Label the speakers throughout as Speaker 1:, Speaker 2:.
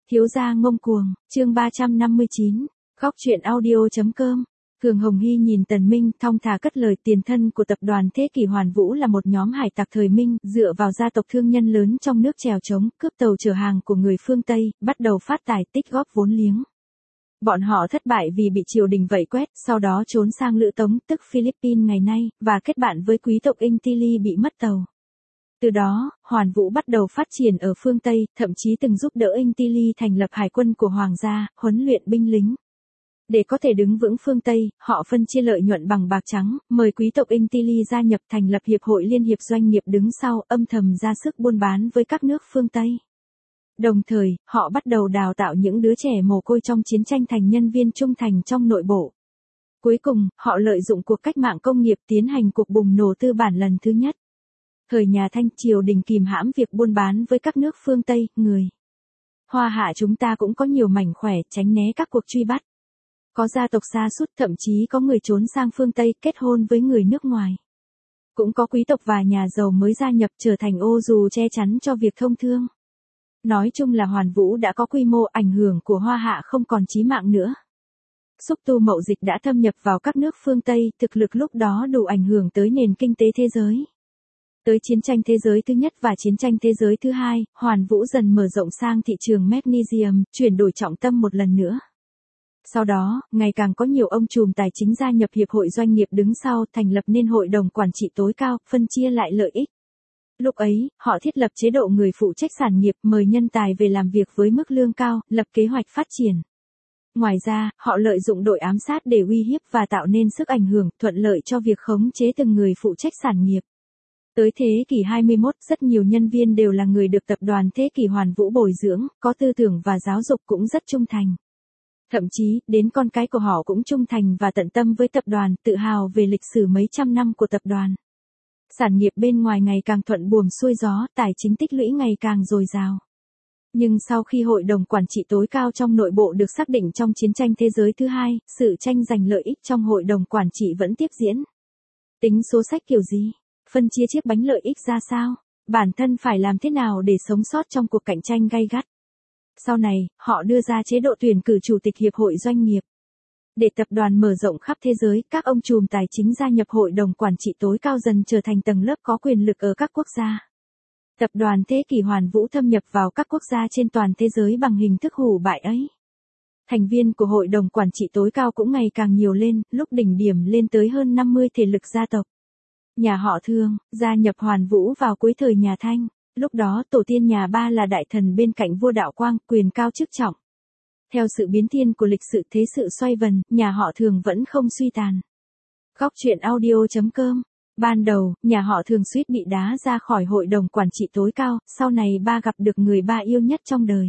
Speaker 1: Thiếu gia ngông cuồng, chương 359, góc truyện audio.com. Thường Hồng Hy nhìn Tần Minh thong thả cất lời, tiền thân của tập đoàn Thế Kỷ Hoàn Vũ là một nhóm hải tặc thời Minh, dựa vào gia tộc thương nhân lớn trong nước chèo chống, cướp tàu chở hàng của người phương Tây, bắt đầu phát tài tích góp vốn liếng. Bọn họ thất bại vì bị triều đình vây quét, sau đó trốn sang Lữ Tống, tức Philippines ngày nay, và kết bạn với quý tộc Intili bị mất tàu. Từ đó, Hoàn Vũ bắt đầu phát triển ở phương Tây, thậm chí từng giúp đỡ Intili thành lập hải quân của hoàng gia, huấn luyện binh lính. Để có thể đứng vững phương Tây, họ phân chia lợi nhuận bằng bạc trắng, mời quý tộc Intili gia nhập thành lập Hiệp hội Liên hiệp Doanh nghiệp đứng sau, âm thầm ra sức buôn bán với các nước phương Tây. Đồng thời, họ bắt đầu đào tạo những đứa trẻ mồ côi trong chiến tranh thành nhân viên trung thành trong nội bộ. Cuối cùng, họ lợi dụng cuộc cách mạng công nghiệp tiến hành cuộc bùng nổ tư bản lần thứ nhất. Thời nhà Thanh, triều đình kìm hãm việc buôn bán với các nước phương Tây, người Hoa Hạ chúng ta cũng có nhiều mảnh khỏe, tránh né các cuộc truy bắt. Có gia tộc sa sút, thậm chí có người trốn sang phương Tây kết hôn với người nước ngoài. Cũng có quý tộc và nhà giàu mới gia nhập trở thành ô dù che chắn cho việc thông thương. Nói chung là Hoàn Vũ đã có quy mô, ảnh hưởng của Hoa Hạ không còn chí mạng nữa. Xúc tu mậu dịch đã thâm nhập vào các nước phương Tây, thực lực lúc đó đủ ảnh hưởng tới nền kinh tế thế giới. Tới chiến tranh thế giới thứ nhất và chiến tranh thế giới thứ hai, Hoàn Vũ dần mở rộng sang thị trường magnesium, chuyển đổi trọng tâm một lần nữa. Sau đó, ngày càng có nhiều ông trùm tài chính gia nhập Hiệp hội Doanh nghiệp đứng sau, thành lập nên Hội đồng Quản trị tối cao, phân chia lại lợi ích. Lúc ấy, họ thiết lập chế độ người phụ trách sản nghiệp, mời nhân tài về làm việc với mức lương cao, lập kế hoạch phát triển. Ngoài ra, họ lợi dụng đội ám sát để uy hiếp và tạo nên sức ảnh hưởng, thuận lợi cho việc khống chế từng người phụ trách sản nghiệp. Tới thế kỷ 21, rất nhiều nhân viên đều là người được tập đoàn Thế Kỷ Hoàn Vũ bồi dưỡng, có tư tưởng và giáo dục cũng rất trung thành. Thậm chí, đến con cái của họ cũng trung thành và tận tâm với tập đoàn, tự hào về lịch sử mấy trăm năm của tập đoàn. Sản nghiệp bên ngoài ngày càng thuận buồm xuôi gió, tài chính tích lũy ngày càng dồi dào. Nhưng sau khi Hội đồng Quản trị tối cao trong nội bộ được xác định trong chiến tranh thế giới thứ hai, sự tranh giành lợi ích trong Hội đồng Quản trị vẫn tiếp diễn. Tính số sách kiểu gì? Phân chia chiếc bánh lợi ích ra sao? Bản thân phải làm thế nào để sống sót trong cuộc cạnh tranh gay gắt? Sau này, họ đưa ra chế độ tuyển cử chủ tịch Hiệp hội Doanh nghiệp. Để tập đoàn mở rộng khắp thế giới, các ông trùm tài chính gia nhập Hội đồng Quản trị tối cao dần trở thành tầng lớp có quyền lực ở các quốc gia. Tập đoàn Thế Kỷ Hoàn Vũ thâm nhập vào các quốc gia trên toàn thế giới bằng hình thức hủ bại ấy. Thành viên của Hội đồng Quản trị tối cao cũng ngày càng nhiều lên, lúc đỉnh điểm lên tới hơn 50 thể lực gia tộc. Nhà họ Thương, gia nhập Hoàn Vũ vào cuối thời nhà Thanh, lúc đó tổ tiên nhà Ba là đại thần bên cạnh vua Đạo Quang, quyền cao chức trọng. Theo sự biến thiên của lịch sử thế sự xoay vần, nhà họ Thường vẫn không suy tàn. Góc truyện audio.com. Ban đầu, nhà họ Thường suýt bị đá ra khỏi Hội đồng Quản trị tối cao, sau này Ba gặp được người Ba yêu nhất trong đời.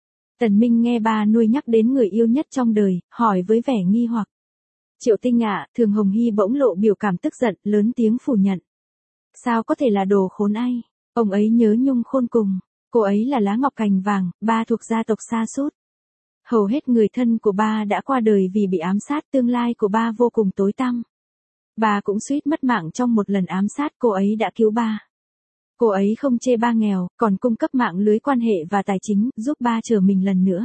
Speaker 1: Tần Minh nghe Ba nuôi nhắc đến người yêu nhất trong đời, hỏi với vẻ nghi hoặc. Triệu Tinh ạ, Thường Hồng Hy bỗng lộ biểu cảm tức giận, lớn tiếng phủ nhận. Sao có thể là đồ khốn ai? Ông ấy nhớ nhung khôn cùng. Cô ấy là lá ngọc cành vàng, Ba thuộc gia tộc sa sút. Hầu hết người thân của Ba đã qua đời vì bị ám sát, tương lai của Ba vô cùng tối tăm. Ba cũng suýt mất mạng trong một lần ám sát, cô ấy đã cứu Ba. Cô ấy không chê Ba nghèo, còn cung cấp mạng lưới quan hệ và tài chính, giúp Ba trở mình lần nữa.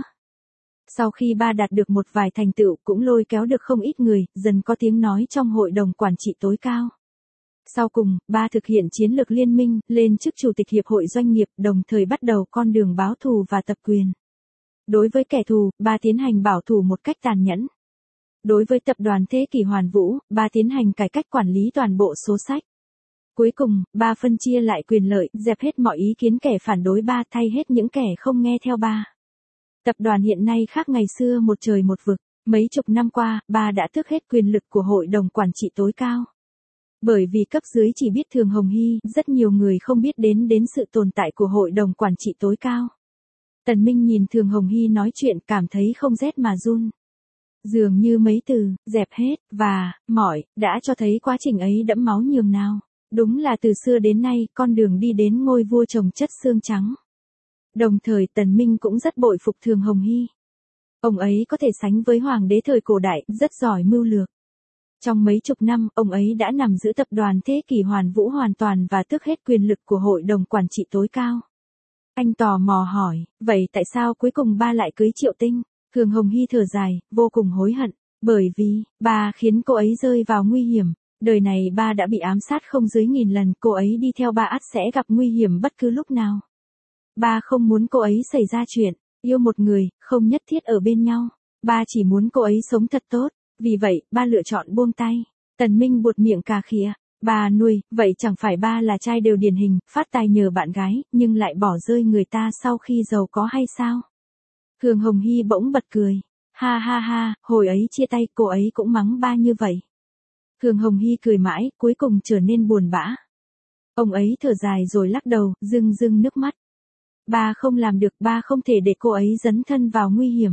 Speaker 1: Sau khi Ba đạt được một vài thành tựu, cũng lôi kéo được không ít người, dần có tiếng nói trong Hội đồng Quản trị tối cao. Sau cùng, Ba thực hiện chiến lược liên minh, lên chức Chủ tịch Hiệp hội Doanh nghiệp, đồng thời bắt đầu con đường báo thù và tập quyền. Đối với kẻ thù, Ba tiến hành bảo thủ một cách tàn nhẫn. Đối với tập đoàn Thế Kỷ Hoàn Vũ, Ba tiến hành cải cách quản lý toàn bộ số sách. Cuối cùng, Ba phân chia lại quyền lợi, dẹp hết mọi ý kiến kẻ phản đối Ba, thay hết những kẻ không nghe theo Ba. Tập đoàn hiện nay khác ngày xưa một trời một vực. Mấy chục năm qua, Ba đã tước hết quyền lực của Hội đồng Quản trị tối cao. Bởi vì cấp dưới chỉ biết Thường Hồng Hy, rất nhiều người không biết đến sự tồn tại của Hội đồng Quản trị tối cao. Tần Minh nhìn Thường Hồng Hy nói chuyện, cảm thấy không rét mà run. Dường như mấy từ, dẹp hết, và, mỏi, đã cho thấy quá trình ấy đẫm máu nhường nào. Đúng là từ xưa đến nay, con đường đi đến ngôi vua trồng chất xương trắng. Đồng thời Tần Minh cũng rất bội phục Thường Hồng Hy. Ông ấy có thể sánh với hoàng đế thời cổ đại, rất giỏi mưu lược. Trong mấy chục năm, ông ấy đã nắm giữ tập đoàn Thế Kỷ Hoàn Vũ hoàn toàn và tước hết quyền lực của Hội đồng Quản trị tối cao. Anh tò mò hỏi, vậy tại sao cuối cùng ba lại cưới Triệu Tinh? Thường Hồng Hy thở dài, vô cùng hối hận, bởi vì, ba khiến cô ấy rơi vào nguy hiểm. Đời này ba đã bị ám sát không dưới 1000 lần, cô ấy đi theo ba ắt sẽ gặp nguy hiểm bất cứ lúc nào. Ba không muốn cô ấy xảy ra chuyện, yêu một người, không nhất thiết ở bên nhau. Ba chỉ muốn cô ấy sống thật tốt, vì vậy, ba lựa chọn buông tay. Tần Minh buột miệng cà khịa, ba nuôi, vậy chẳng phải ba là trai đều điển hình, phát tài nhờ bạn gái, nhưng lại bỏ rơi người ta sau khi giàu có hay sao? Thường Hồng Hy bỗng bật cười, ha ha ha, hồi ấy chia tay cô ấy cũng mắng ba như vậy. Thường Hồng Hy cười mãi, cuối cùng trở nên buồn bã. Ông ấy thở dài rồi lắc đầu, rưng rưng nước mắt. Ba không làm được, ba không thể để cô ấy dấn thân vào nguy hiểm.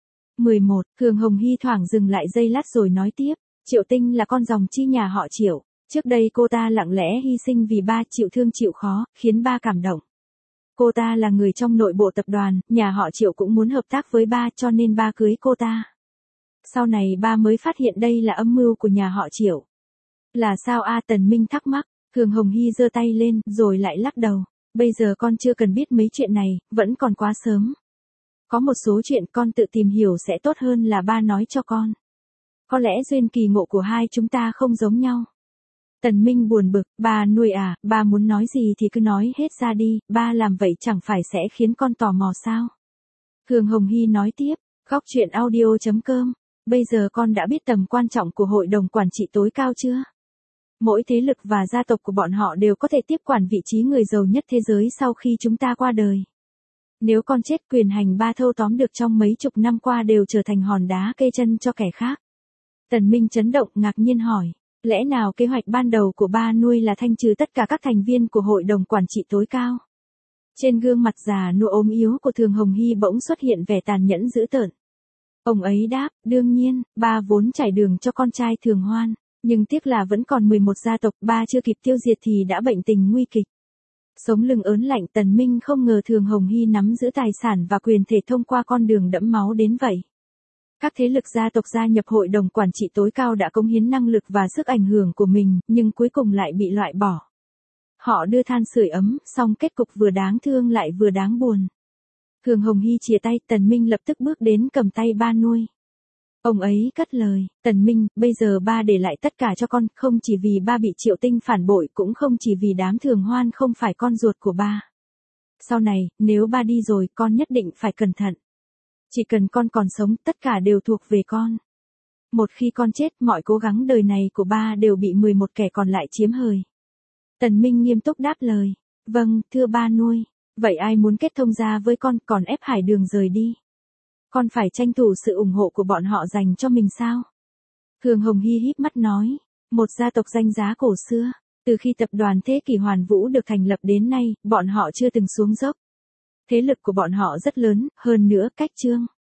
Speaker 1: 11. Thường Hồng Hy thoảng dừng lại giây lát rồi nói tiếp, Triệu Tinh là con dòng chi nhà họ Triệu. Trước đây cô ta lặng lẽ hy sinh vì ba, chịu thương chịu khó, khiến ba cảm động. Cô ta là người trong nội bộ tập đoàn, nhà họ Triệu cũng muốn hợp tác với ba cho nên ba cưới cô ta. Sau này ba mới phát hiện đây là âm mưu của nhà họ Triệu. Là sao a? Tần Minh thắc mắc. Thường Hồng Hy giơ tay lên, rồi lại lắc đầu. Bây giờ con chưa cần biết mấy chuyện này, vẫn còn quá sớm. Có một số chuyện con tự tìm hiểu sẽ tốt hơn là ba nói cho con. Có lẽ duyên kỳ ngộ của hai chúng ta không giống nhau. Tần Minh buồn bực, ba nuôi à, ba muốn nói gì thì cứ nói hết ra đi, ba làm vậy chẳng phải sẽ khiến con tò mò sao? Thường Hồng Hy nói tiếp, góc truyện audio.com, bây giờ con đã biết tầm quan trọng của hội đồng quản trị tối cao chưa? Mỗi thế lực và gia tộc của bọn họ đều có thể tiếp quản vị trí người giàu nhất thế giới sau khi chúng ta qua đời. Nếu con chết, quyền hành ba thâu tóm được trong mấy chục năm qua đều trở thành hòn đá kê chân cho kẻ khác. Tần Minh chấn động, ngạc nhiên hỏi, lẽ nào kế hoạch ban đầu của ba nuôi là thanh trừ tất cả các thành viên của hội đồng quản trị tối cao? Trên gương mặt già nua ốm yếu của Thường Hồng Hy bỗng xuất hiện vẻ tàn nhẫn dữ tợn. Ông ấy đáp, đương nhiên, ba vốn trải đường cho con trai Thường Hoan, nhưng tiếc là vẫn còn 11 gia tộc, ba chưa kịp tiêu diệt thì đã bệnh tình nguy kịch. Sống lưng ớn lạnh, Tần Minh không ngờ Thường Hồng Hy nắm giữ tài sản và quyền thể thông qua con đường đẫm máu đến vậy. Các thế lực gia tộc gia nhập hội đồng quản trị tối cao đã cống hiến năng lực và sức ảnh hưởng của mình, nhưng cuối cùng lại bị loại bỏ. Họ đưa than sưởi ấm, song kết cục vừa đáng thương lại vừa đáng buồn. Thường Hồng Hy chìa tay, Tần Minh lập tức bước đến cầm tay ba nuôi. Ông ấy cất lời, Tần Minh, bây giờ ba để lại tất cả cho con, không chỉ vì ba bị Triệu Tinh phản bội, cũng không chỉ vì đám Thường Hoan không phải con ruột của ba. Sau này, nếu ba đi rồi, con nhất định phải cẩn thận. Chỉ cần con còn sống, tất cả đều thuộc về con. Một khi con chết, mọi cố gắng đời này của ba đều bị 11 kẻ còn lại chiếm hời. Tần Minh nghiêm túc đáp lời, vâng, thưa ba nuôi, vậy ai muốn kết thông gia với con, còn ép Hải Đường rời đi? Con phải tranh thủ sự ủng hộ của bọn họ dành cho mình sao? Thường Hồng Hy híp mắt nói, một gia tộc danh giá cổ xưa, từ khi tập đoàn Thế Kỷ Hoàn Vũ được thành lập đến nay, bọn họ chưa từng xuống dốc. Thế lực của bọn họ rất lớn, hơn nữa cách Trương